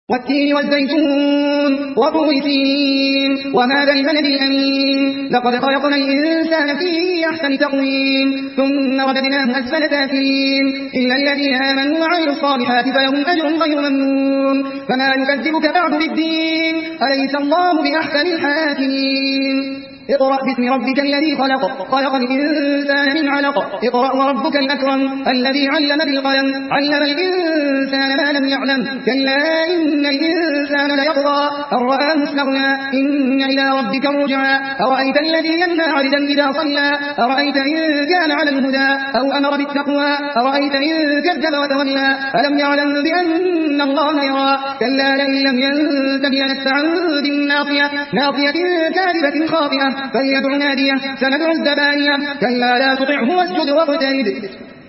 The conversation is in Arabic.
والتين والزيتون وطور سينين وهذا البلد الأمين لقد خلقنا الإنسان في أحسن تقويم ثم رددناه أسفل سافلين إلا الذين آمنوا وعملوا الصالحات فلهم أجر غير ممنون فما يكذبك بعد بالدين أليس الله بأحسن الحاكمين اقرأ باسم ربك الذي خلق الإنسان من علق اقرأ وربك الأكرم الذي علم بالقلم علم الإنسان ما لم يعلم كلا إن الإنسان ليطغى أن رآه استغنى إن إلى ربك الرجعى أرأيت الذي ينهى عبدا إذا صلى أرأيت إن كان على الهدى أو أمر بالتقوى أرأيت إن كذب وتولى ألم يعلم بأن الله يرى كلا لئن لم ينته لنسفعا بالناصية ناصية كاذبة خاطئة فليدع ناديه سندع الزبانية كلا لا تطعه واسجد واقترب